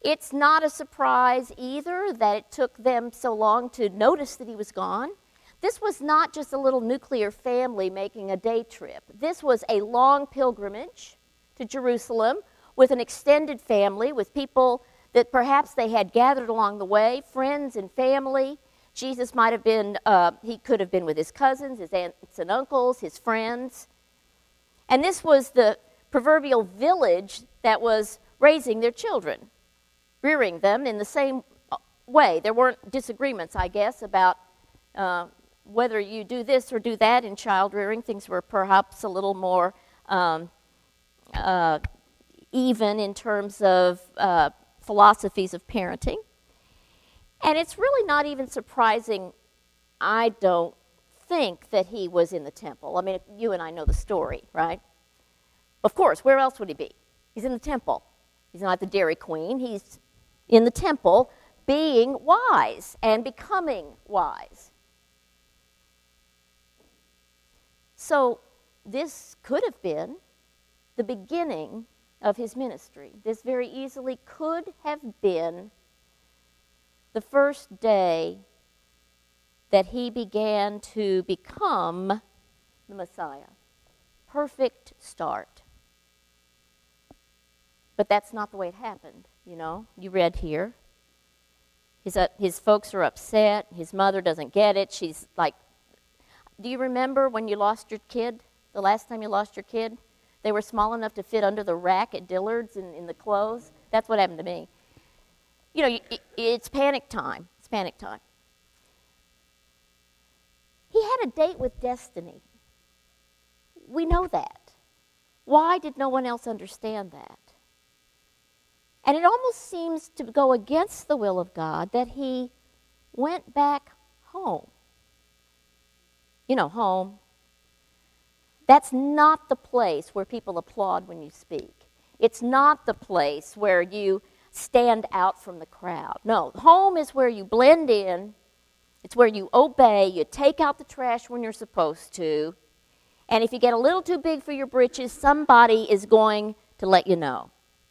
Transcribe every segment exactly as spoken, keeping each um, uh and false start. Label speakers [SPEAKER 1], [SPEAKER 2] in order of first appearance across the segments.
[SPEAKER 1] It's not a surprise either that it took them so long to notice that he was gone. This was not just a little nuclear family making a day trip. This was a long pilgrimage to Jerusalem with an extended family, with people that perhaps they had gathered along the way, friends and family. Jesus might have been, uh, he could have been with his cousins, his aunts and uncles, his friends. And this was the proverbial village that was raising their children, rearing them in the same way. There weren't disagreements, I guess, about uh, whether you do this or do that in child rearing. Things were perhaps a little more um, uh, even in terms of uh, philosophies of parenting. And it's really not even surprising, I don't think, that he was in the temple. I mean, you and I know the story, right? Of course, where else would he be? He's in the temple. He's not the Dairy Queen. He's in the temple being wise and becoming wise. So this could have been the beginning of his ministry. This very easily could have been the first day that he began to become the Messiah. Perfect start. But that's not the way it happened, you know. You read here. His, uh, his folks are upset. His mother doesn't get it. She's like, do you remember when you lost your kid? The last time you lost your kid? They were small enough to fit under the rack at Dillard's in, in the clothes. That's what happened to me. You know, it's panic time. It's panic time. He had a date with destiny. We know that. Why did no one else understand that? And it almost seems to go against the will of God that he went back home. You know, home. That's not the place where people applaud when you speak. It's not the place where you stand out from the crowd. No, home is where you blend in. It's where you obey. You take out the trash when you're supposed to. And if you get a little too big for your britches, somebody is going to let you know.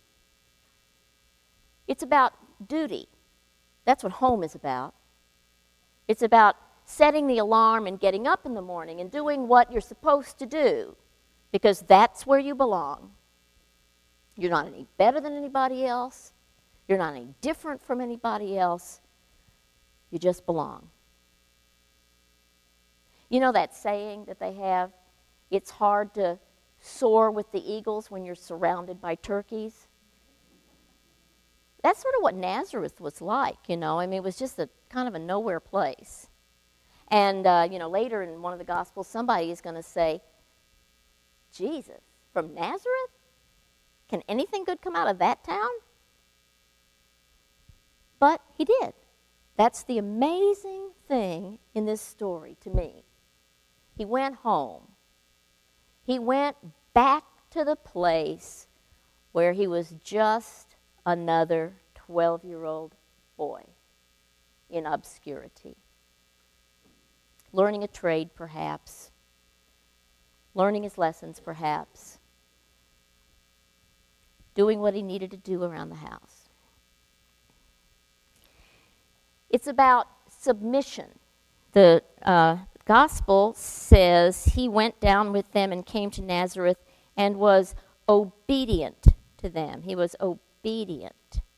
[SPEAKER 1] It's about duty. That's what home is about. It's about setting the alarm and getting up in the morning and doing what you're supposed to do, because that's where you belong. You're not any better than anybody else. You're not any different from anybody else. You just belong. You know that saying that they have, it's hard to soar with the eagles when you're surrounded by turkeys? That's sort of what Nazareth was like, you know. I mean, it was just a kind of a nowhere place. And, uh, you know, later in one of the Gospels, somebody is going to say, Jesus, from Nazareth? Can anything good come out of that town? But he did. That's the amazing thing in this story to me. He went home. He went back to the place where he was just another twelve-year-old boy in obscurity. Learning a trade, perhaps. Learning his lessons, perhaps. Doing what he needed to do around the house. It's about submission. The uh, gospel says he went down with them and came to Nazareth and was obedient to them. He was obedient.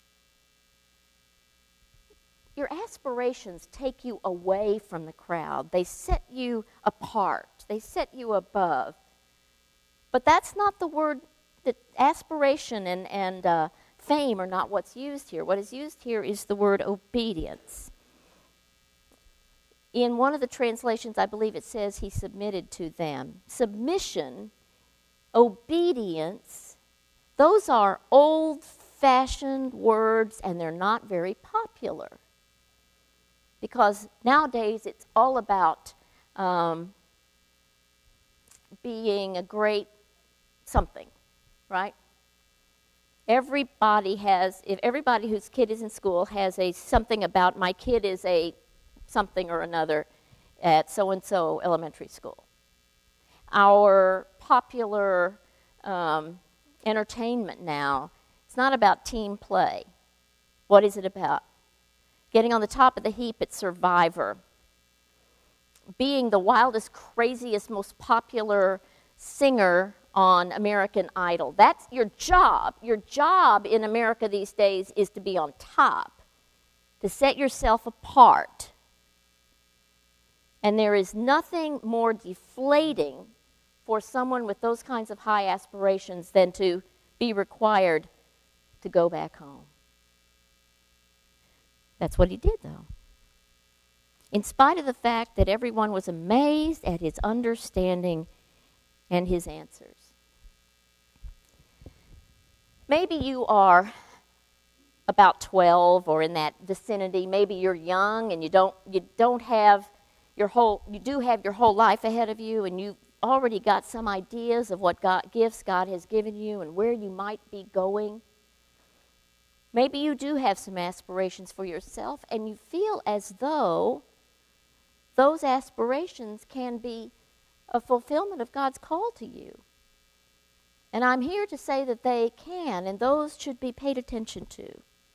[SPEAKER 1] Your aspirations take you away from the crowd. They set you apart. They set you above. But that's not the word, that aspiration and, and uh, fame are not what's used here. What is used here is the word obedience. In one of the translations, I believe it says he submitted to them. Submission, obedience, those are old-fashioned words, and they're not very popular. Because nowadays it's all about um, being a great something, right? Everybody has, if everybody whose kid is in school has a something about, my kid is a something or another at so-and-so elementary school. Our popular um, entertainment now, it's not about team play. What is it about? Getting on the top of the heap at Survivor. Being the wildest, craziest, most popular singer on American Idol. That's your job. Your job in America these days is to be on top, to set yourself apart. And there is nothing more deflating for someone with those kinds of high aspirations than to be required to go back home. That's what he did, though. In spite of the fact that everyone was amazed at his understanding and his answers. Maybe you are about twelve or in that vicinity. Maybe you're young and you don't you don't have your whole you do have your whole life ahead of you, and you've already got some ideas of what God, gifts God has given you and where you might be going. Maybe you do have some aspirations for yourself, and you feel as though those aspirations can be a fulfillment of God's call to you. And I'm here to say that they can, and those should be paid attention to.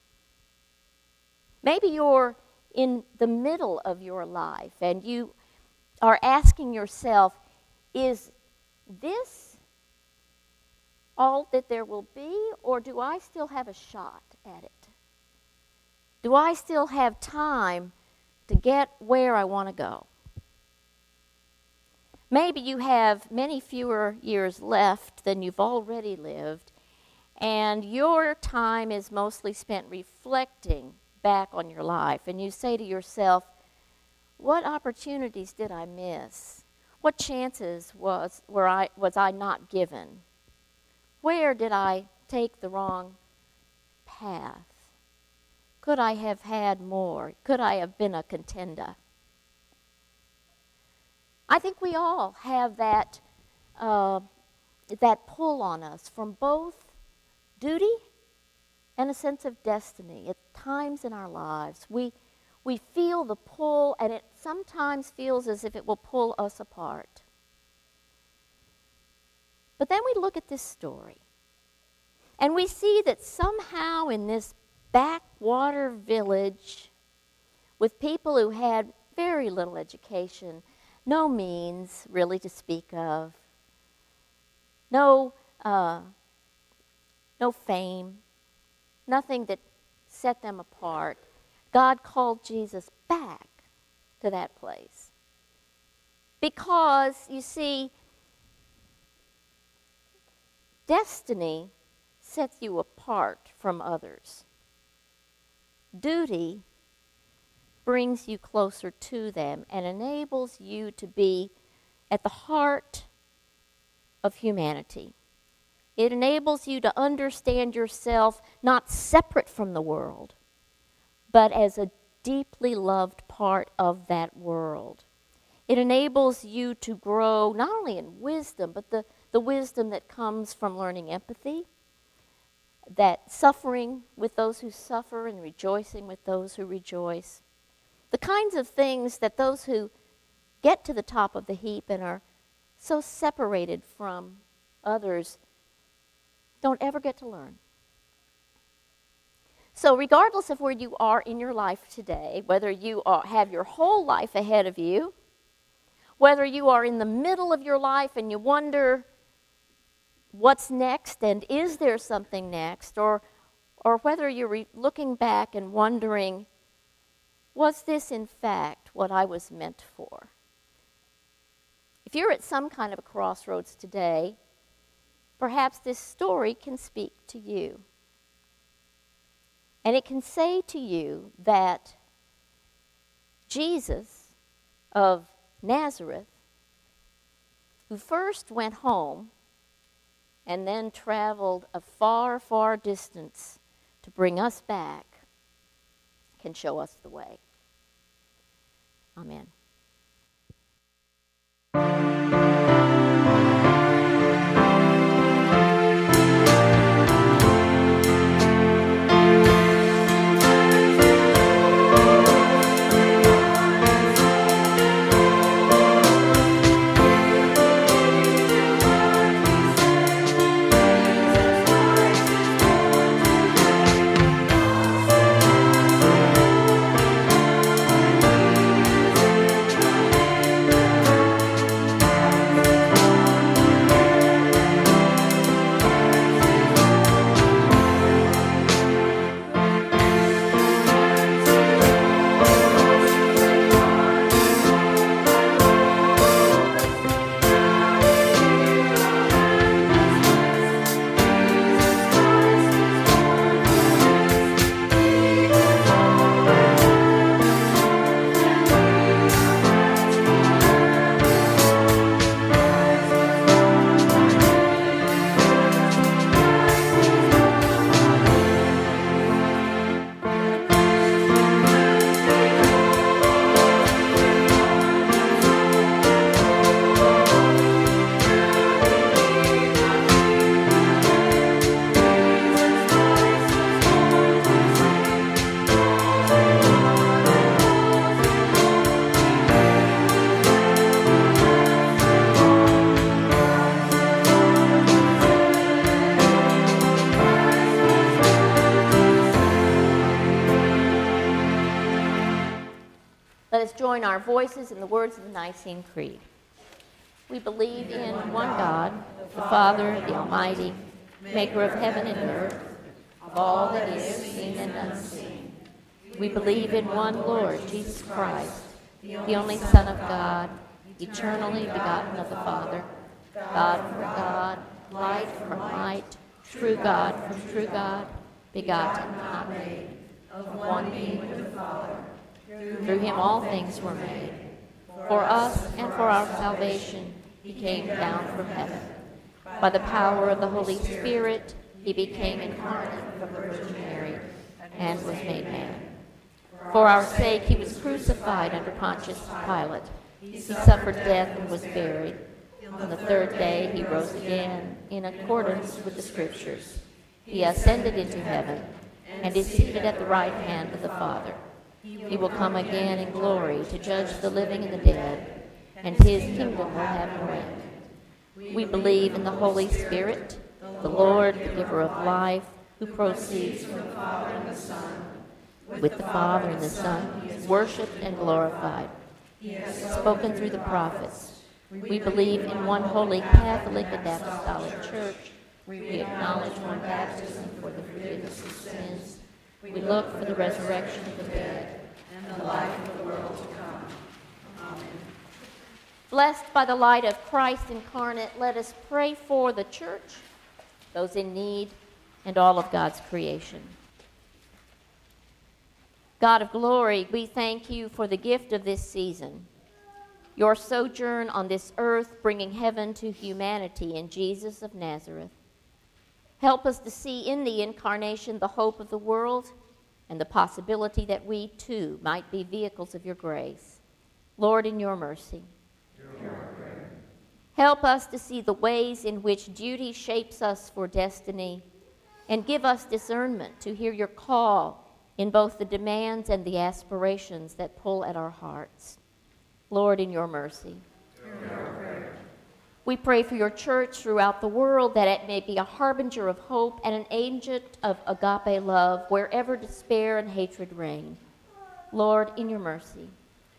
[SPEAKER 1] Maybe you're in the middle of your life, and you are asking yourself, is this all that there will be, or do I still have a shot at it? Do I still have time to get where I want to go? Maybe you have many fewer years left than you've already lived, and your time is mostly spent reflecting back on your life, and you say to yourself, what opportunities did I miss? What chances was were I was I not given? Where did I take the wrong path? Could I have had more? Could I have been a contender? I think we all have that uh, that pull on us from both duty and a sense of destiny. At times in our lives, we we feel the pull, and it sometimes feels as if it will pull us apart. But then we look at this story, and we see that somehow in this backwater village with people who had very little education, no means really to speak of, no, uh, no fame, nothing that set them apart, God called Jesus back to that place. Because, you see, destiny sets you apart from others. Duty brings you closer to them and enables you to be at the heart of humanity. It enables you to understand yourself not separate from the world, but as a deeply loved part of that world. It enables you to grow not only in wisdom, but the, the wisdom that comes from learning empathy, that suffering with those who suffer and rejoicing with those who rejoice. The kinds of things that those who get to the top of the heap and are so separated from others don't ever get to learn. So regardless of where you are in your life today, whether you are, have your whole life ahead of you, whether you are in the middle of your life and you wonder what's next and is there something next, or, or whether you're re- looking back and wondering, was this in fact what I was meant for? If you're at some kind of a crossroads today, perhaps this story can speak to you. And it can say to you that Jesus of Nazareth, who first went home and then traveled a far, far distance to bring us back, can show us the way. Amen. Let us join our voices in the words of the Nicene Creed. We believe in one God, the Father, the Almighty, maker of heaven and earth, of all that is seen and unseen. We believe in one Lord, Jesus Christ, the only Son of God, eternally begotten of the Father, God from God, light from light, true God from true God, begotten, not made, of one being with the Father. Through him all things were made. For us and for our salvation he came down from heaven. By the power of the Holy Spirit he became incarnate from the Virgin Mary and was made man. For our sake he was crucified under Pontius Pilate. He suffered death and was buried. On the third day he rose again in accordance with the Scriptures. He ascended into heaven and is seated at the right hand of the Father. He will come again in glory to judge the living and the dead, and his kingdom will have no end. We believe in the Holy Spirit, the Lord, the giver of life, who proceeds from the Father and the Son. With the Father and the Son, he is worshipped and glorified. He has spoken through the prophets. We believe in one holy Catholic and apostolic church. We acknowledge one baptism for the forgiveness of sins. We look for the resurrection of the dead and the life of the world to come. Amen. Blessed by the light of Christ incarnate, let us pray for the church, those in need, and all of God's creation. God of glory, we thank you for the gift of this season, your sojourn on this earth, bringing heaven to humanity in Jesus of Nazareth. Help us to see in the incarnation the hope of the world and the possibility that we, too, might be vehicles of your grace. Lord, in your mercy. Help us to see the ways in which duty shapes us for destiny, and give us discernment to hear your call in both the demands and the aspirations that pull at our hearts. Lord, in your mercy. We pray for your church throughout the world, that it may be a harbinger of hope and an agent of agape love wherever despair and hatred reign. Lord, in your mercy.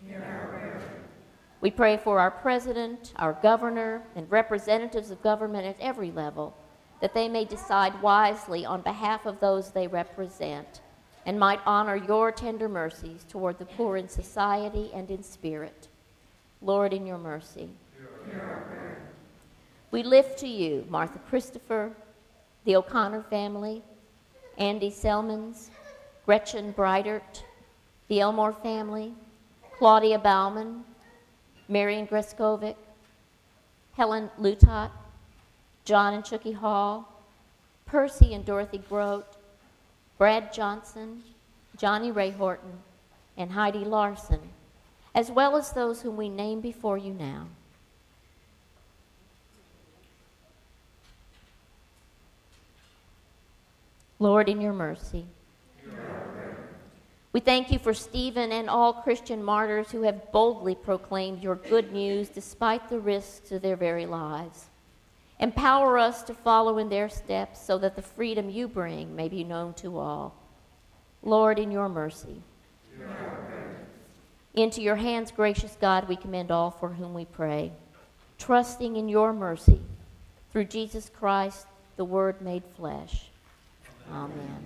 [SPEAKER 1] We pray for our president, our governor, and representatives of government at every level, that they may decide wisely on behalf of those they represent, and might honor your tender mercies toward the poor in society and in spirit. Lord, in your mercy. We lift to you Martha Christopher, the O'Connor family, Andy Selmans, Gretchen Breitert, the Elmore family, Claudia Bauman, Marian Greskovic, Helen Lutot, John and Chucky Hall, Percy and Dorothy Grote, Brad Johnson, Johnny Ray Horton, and Heidi Larson, as well as those whom we name before you now. Lord, in your mercy. We thank you for Stephen and all Christian martyrs who have boldly proclaimed your good news despite the risks of their very lives. Empower us to follow in their steps so that the freedom you bring may be known to all. Lord, in your mercy. Into your hands, gracious God, we commend all for whom we pray, trusting in your mercy through Jesus Christ, the Word made flesh. Amen.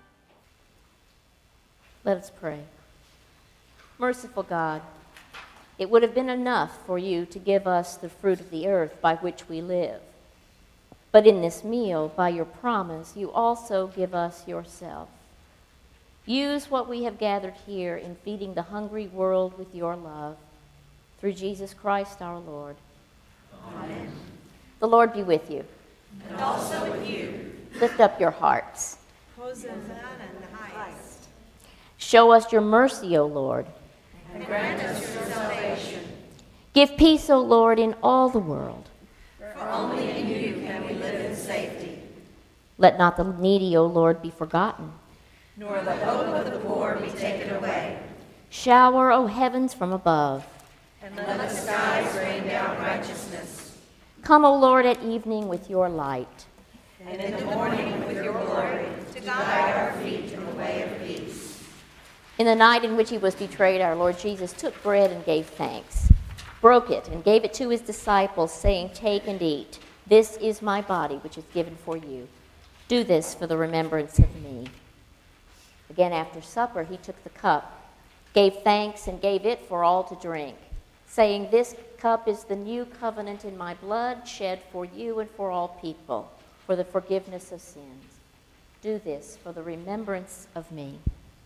[SPEAKER 1] Let us pray. Merciful God, it would have been enough for you to give us the fruit of the earth by which we live. But in this meal, by your promise, you also give us yourself. Use what we have gathered here in feeding the hungry world with your love. Through Jesus Christ our Lord.
[SPEAKER 2] Amen.
[SPEAKER 1] The Lord be with you.
[SPEAKER 2] And also with you.
[SPEAKER 1] Lift up your hearts.
[SPEAKER 2] Hosanna in the highest.
[SPEAKER 1] Show us your mercy, O Lord.
[SPEAKER 2] And grant us your salvation.
[SPEAKER 1] Give peace, O Lord, in all the world.
[SPEAKER 2] For only in you can we live in safety.
[SPEAKER 1] Let not the needy, O Lord, be forgotten.
[SPEAKER 2] Nor the hope of the poor be taken away.
[SPEAKER 1] Shower, O heavens, from above.
[SPEAKER 2] And let the skies rain down righteousness.
[SPEAKER 1] Come, O Lord, at evening with your light.
[SPEAKER 2] And in the morning with your glory, to guide our feet in the way of peace.
[SPEAKER 1] In the night in which he was betrayed, our Lord Jesus took bread and gave thanks, broke it, and gave it to his disciples, saying, "Take and eat. This is my body, which is given for you. Do this for the remembrance of me." Again, after supper, he took the cup, gave thanks, and gave it for all to drink, saying, "This cup is the new covenant in my blood, shed for you and for all people, for the forgiveness of sins. Do this for the remembrance of me."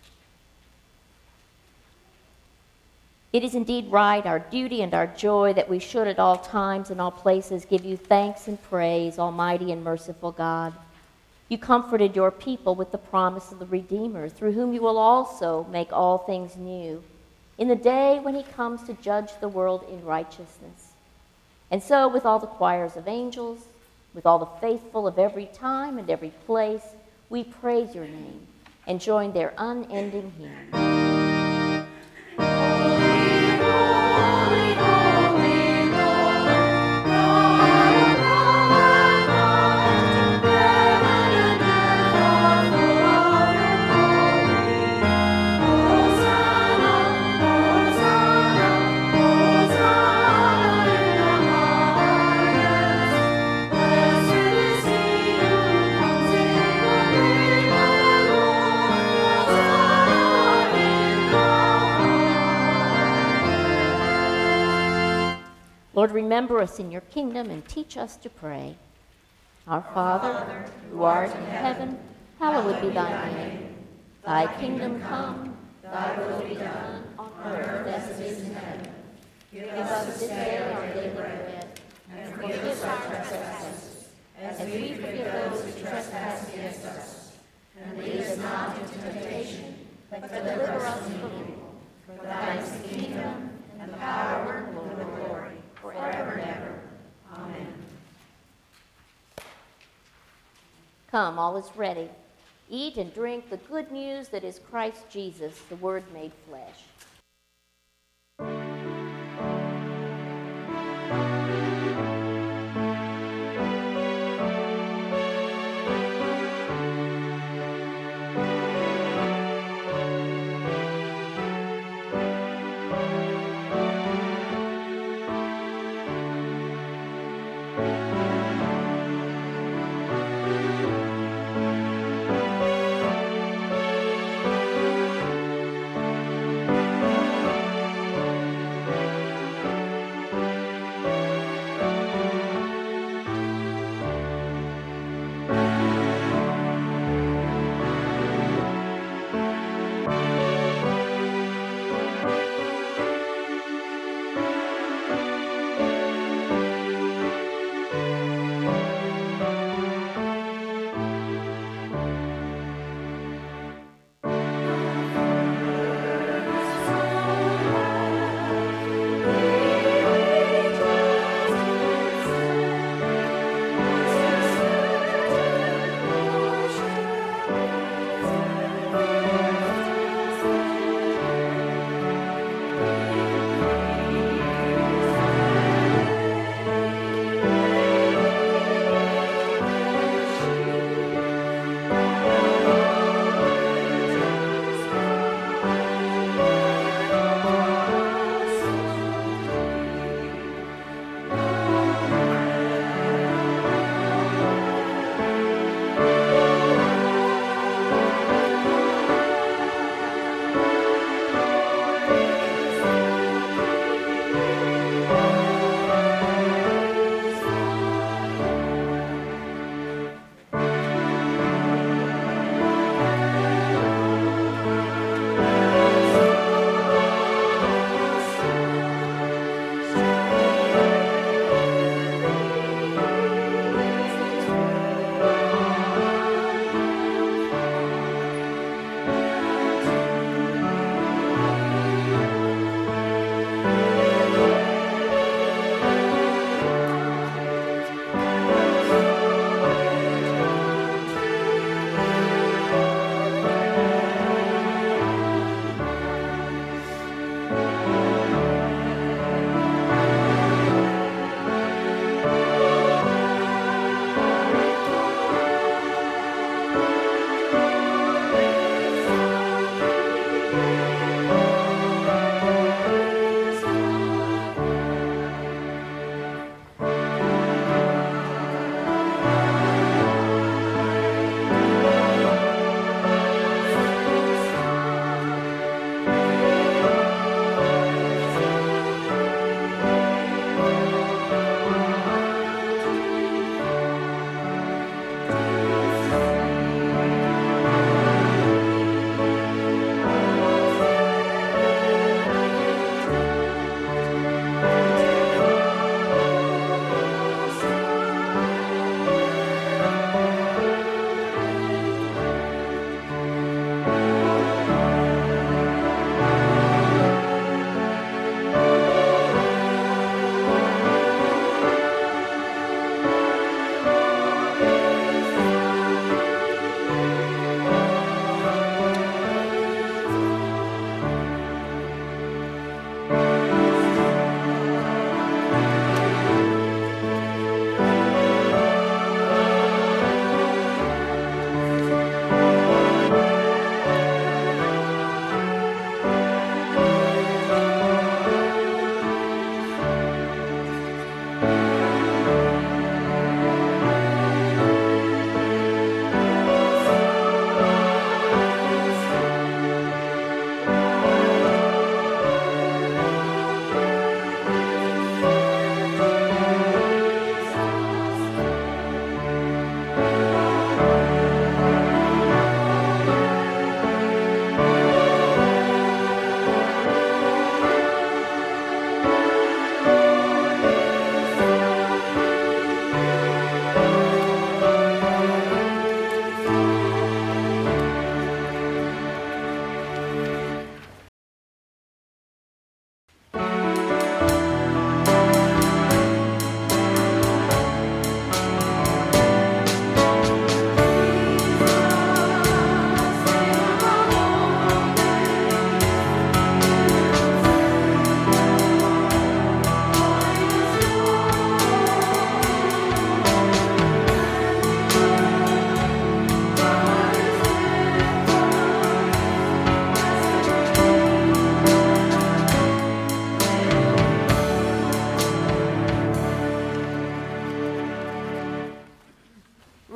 [SPEAKER 1] It is indeed right, our duty and our joy, that we should at all times and all places give you thanks and praise, Almighty and merciful God. You comforted your people with the promise of the Redeemer, through whom you will also make all things new, in the day when he comes to judge the world in righteousness. And so, with all the choirs of angels, with all the faithful of every time and every place, we praise your name and join their unending hymn. Lord, remember us in your kingdom and teach us to pray. Our Father, who art in heaven, hallowed be thy name. Thy kingdom come, thy will be done on earth as it is in heaven. Give us this day our daily bread, and forgive us our trespasses, as we forgive those who trespass against us. And lead us not into temptation, but deliver us from evil. For thine is the kingdom, and the power, and the glory, forever and ever. Amen. Come, all is ready. Eat and drink the good news that is Christ Jesus, the Word made flesh.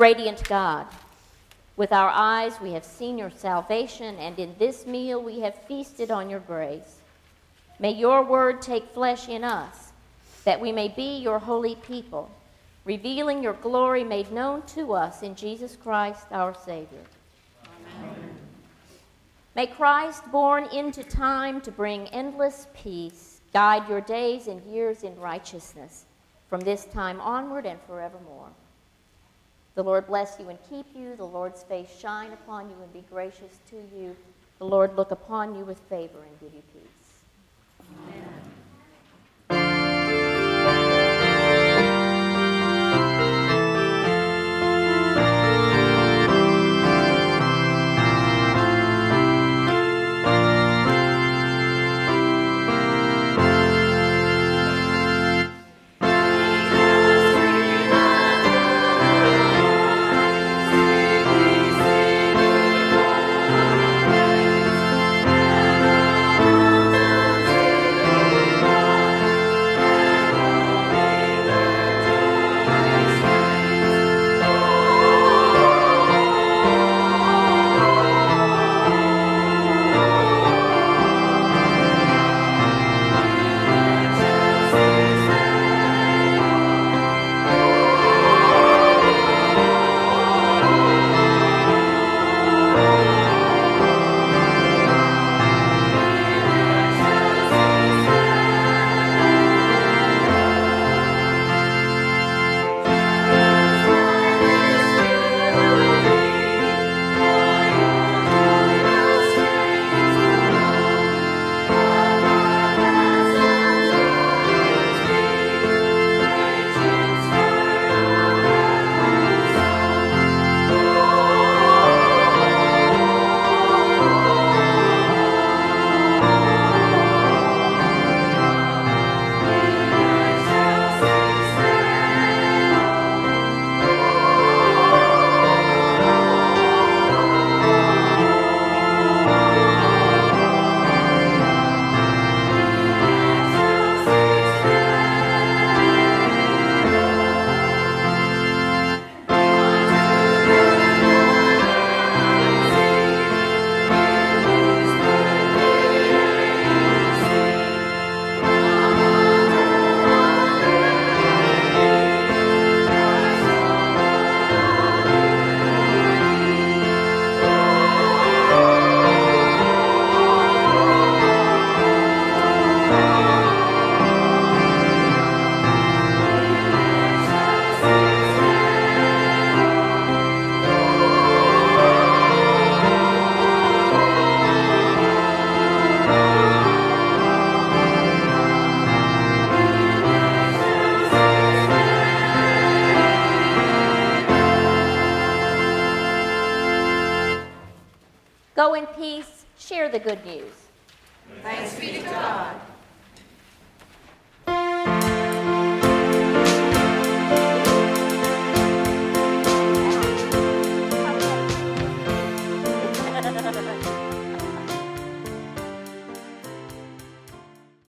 [SPEAKER 1] radiant God, with our eyes we have seen your salvation, and in this meal we have feasted on your grace. May your word take flesh in us, that we may be your holy people, revealing your glory made known to us in Jesus Christ our Savior. Amen. May Christ, born into time to bring endless peace, guide your days and years in righteousness from this time onward and forevermore. The Lord bless you and keep you. The Lord's face shine upon you and be gracious to you. The Lord look upon you with favor and give you peace. Amen. Go in peace, share the good news.
[SPEAKER 2] Thanks be to God.